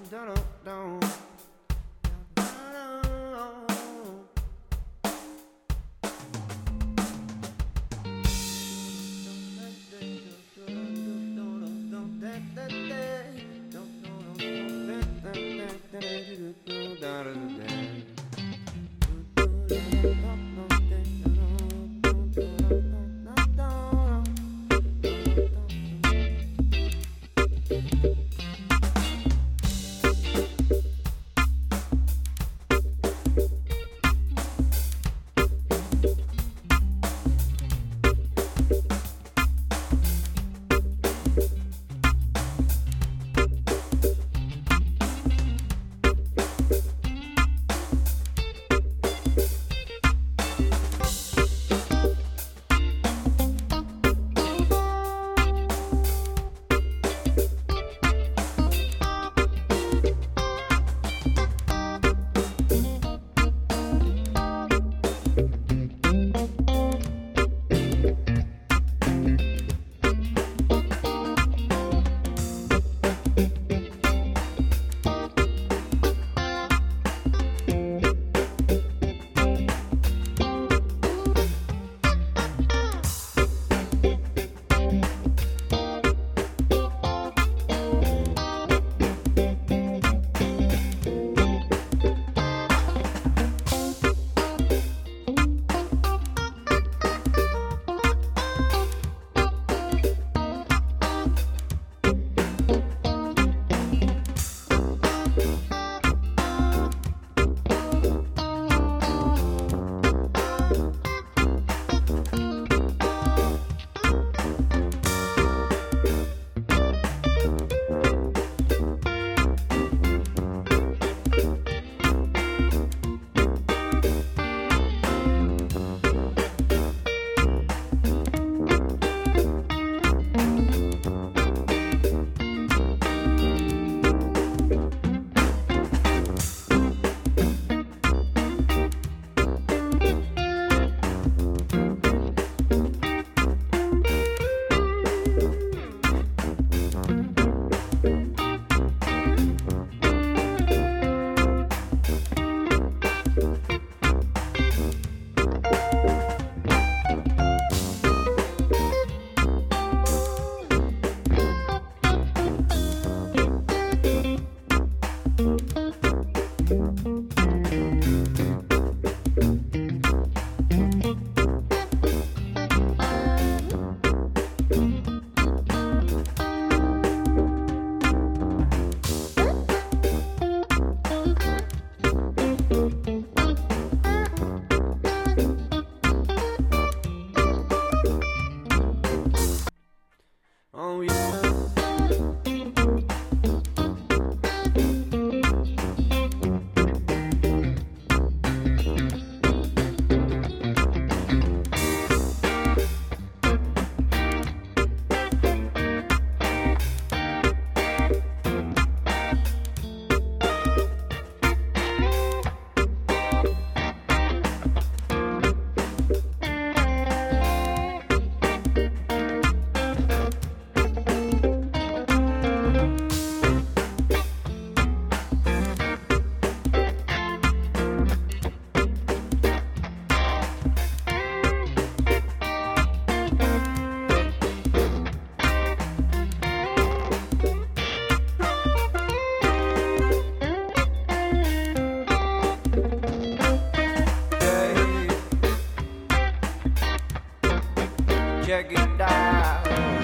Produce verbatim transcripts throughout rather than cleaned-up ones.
check it out.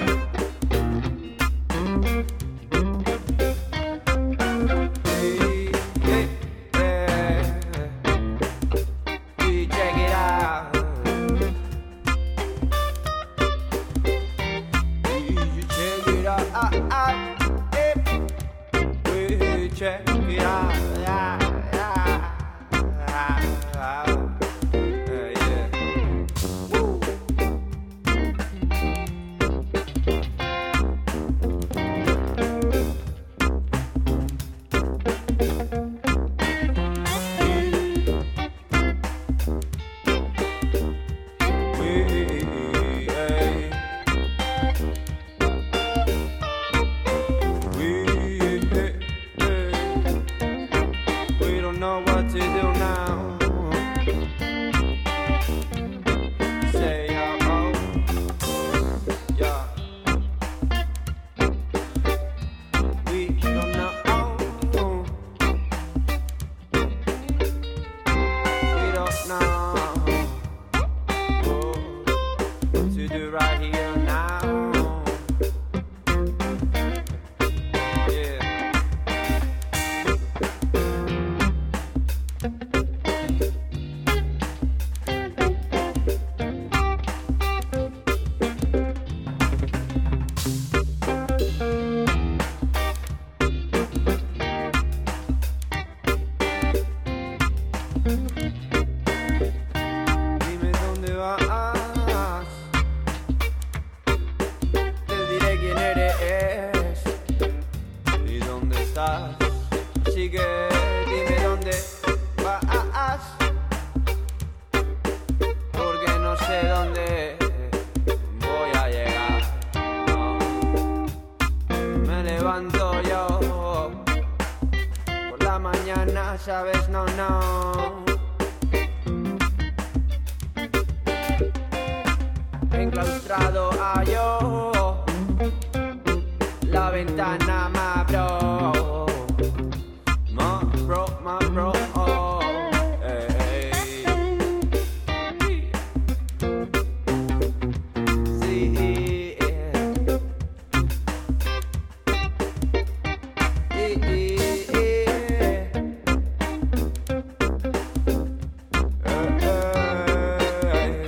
Hey, hey, yeah. We check it out. We check it out. Ah, ah, hey. We check it out. Yeah, yeah, yeah. estás. Así que dime dónde vas, porque no sé dónde voy a llegar. No. Me levanto yo por la mañana, sabes, no, no. Enclaustrado a yo, la ventana me abro, ma bro, ma bro, oh, hey. Sí, yeah. Yeah, yeah. Uh, hey.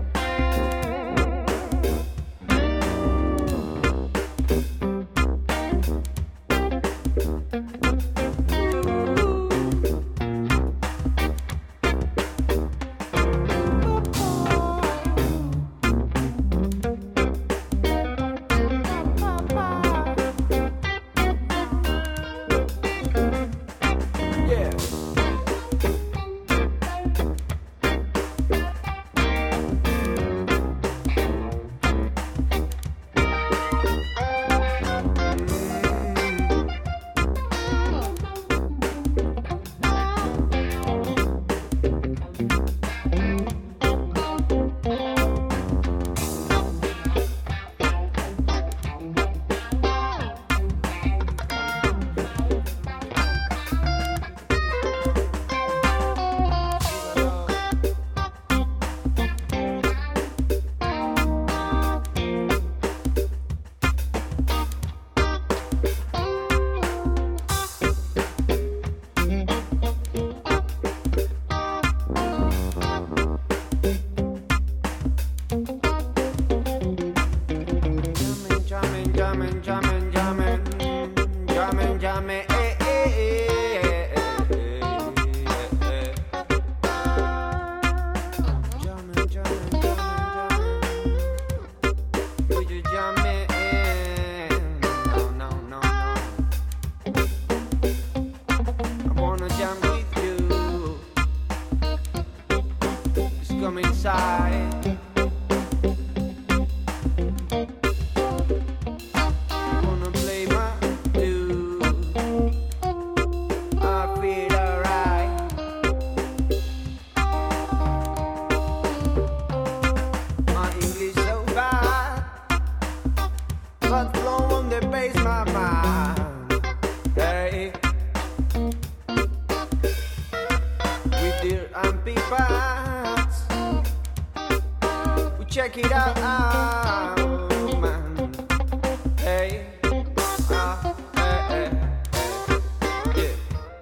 Jamming, jamming, jamming, jamming, jamming, eh, eh, eh, eh, eh. Jamming, jamming, jamming, jamming. Would you jam me in? No, no, no, no. I wanna jam with you. Just come inside. But flow on the bass, my mind. Hey, with deer and peanuts, we check it out, man. Hey, ah, hey, hey, hey, yeah.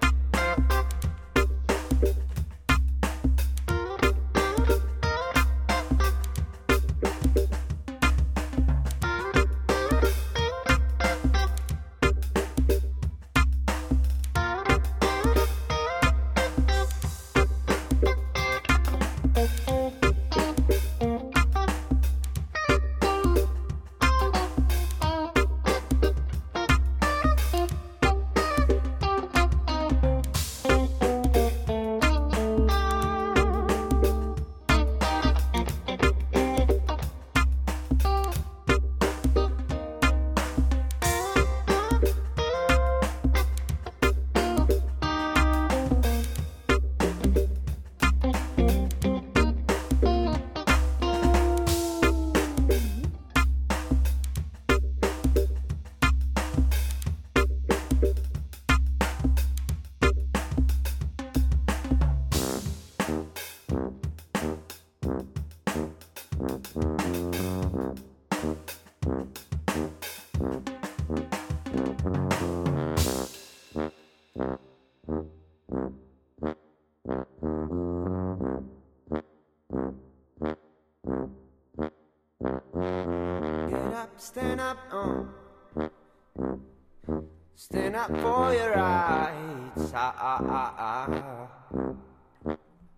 Stand up, uh. Stand up for your rights. Ah, ah, ah, ah.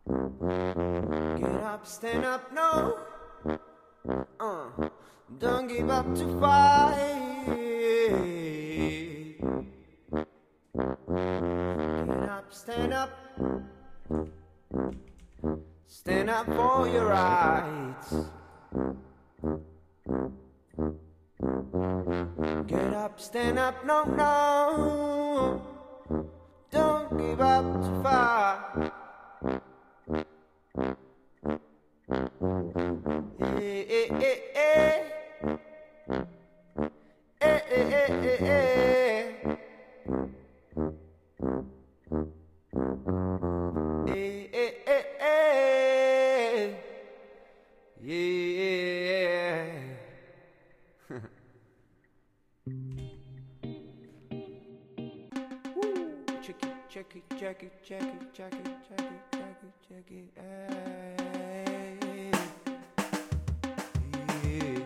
Get up, stand up, no. Uh. Don't give up to fight. Stand up for your rights. Get up, stand up, no, no. Don't give up too far. Hey, hey, hey, hey. Hey, hey, hey, hey, hey. Hey, hey, hey, hey. Yeah. Check it, check it, check it, check it, check it, check it, check it, check it. Hey. Yeah.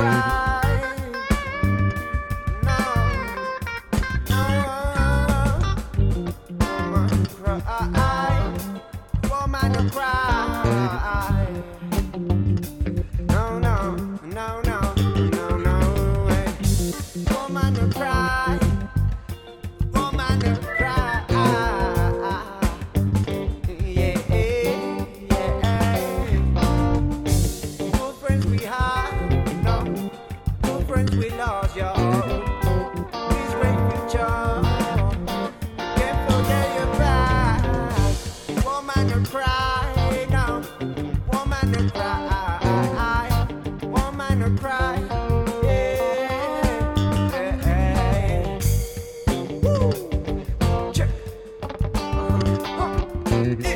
cry. No, no, woman cry, woman cry. No, no, no, no, no, no, hey. Woman cry, woman cry. Yeah, yeah. Good friends we have, no. Good friends we lost, yo. Please great future. Can't forget your past. Woman cry, no. Woman cry, woman cry. Yeah, yeah. Woo. Check. Uh-huh. Yeah.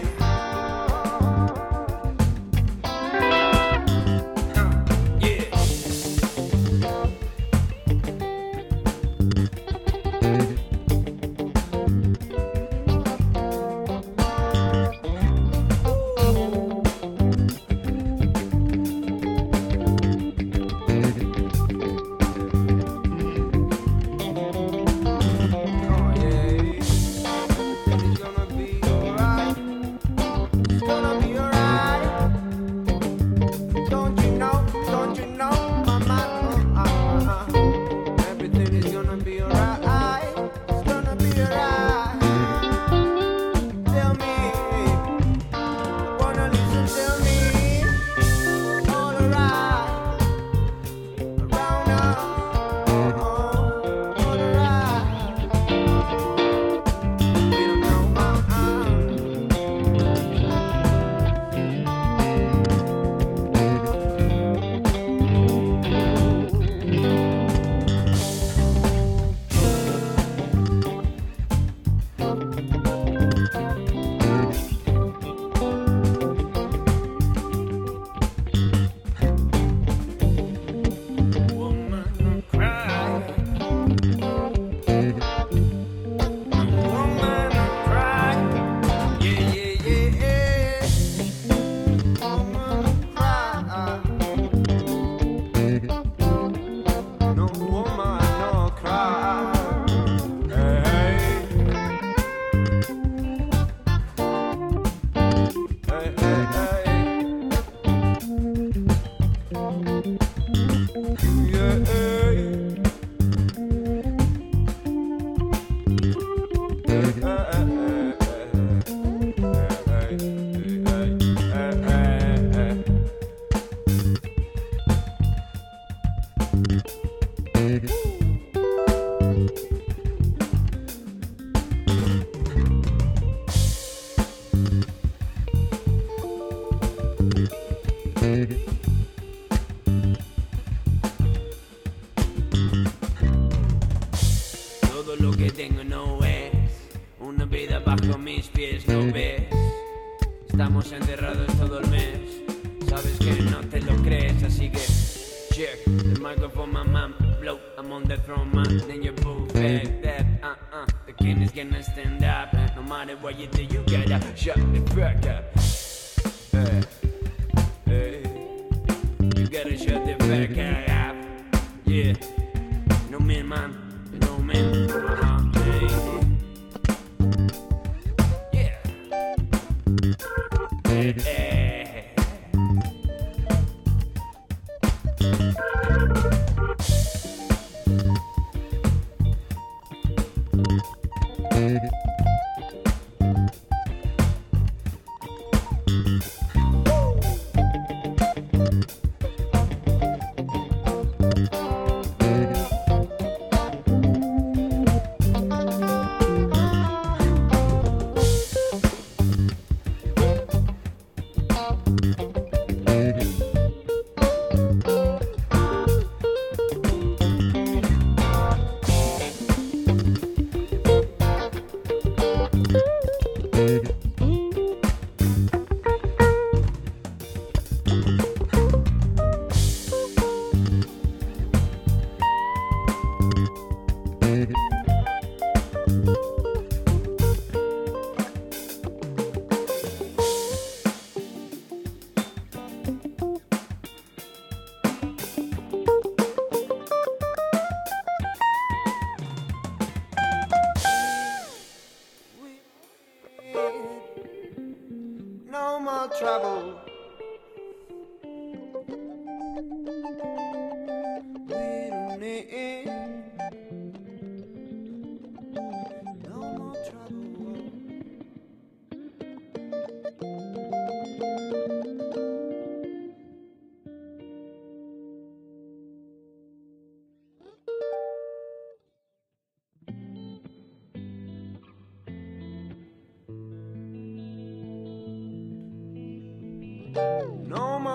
Todo lo que tengo no es una vida bajo mis pies, no ves. Estamos enterrados todo el mes. Sabes que no te lo crees, así que check the microphone, my man, blow. I'm on the throne, man, then you move back that. Uh uh, the king is gonna stand up. No matter what you do, you gotta shut the fuck up. Hey, hey, you gotta shut the fuck up. Yeah, no man, man. No man, uh-huh, hey. Yeah. Hey, hey.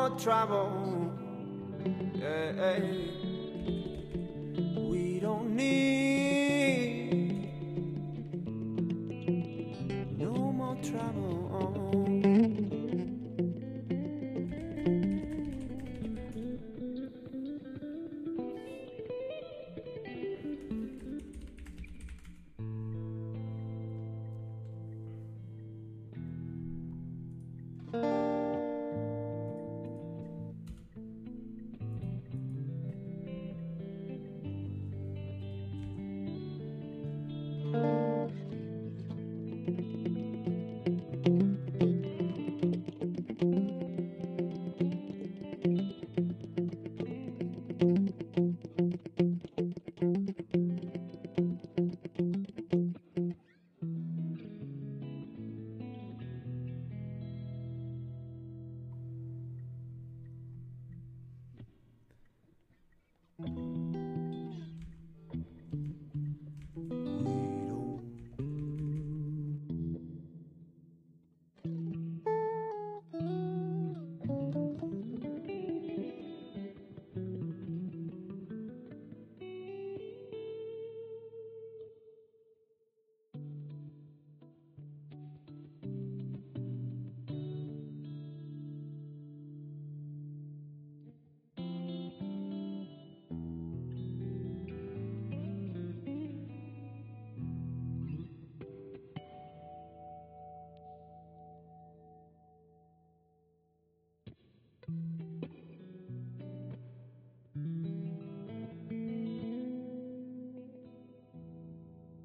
more trouble. Yeah. We don't need no more trouble.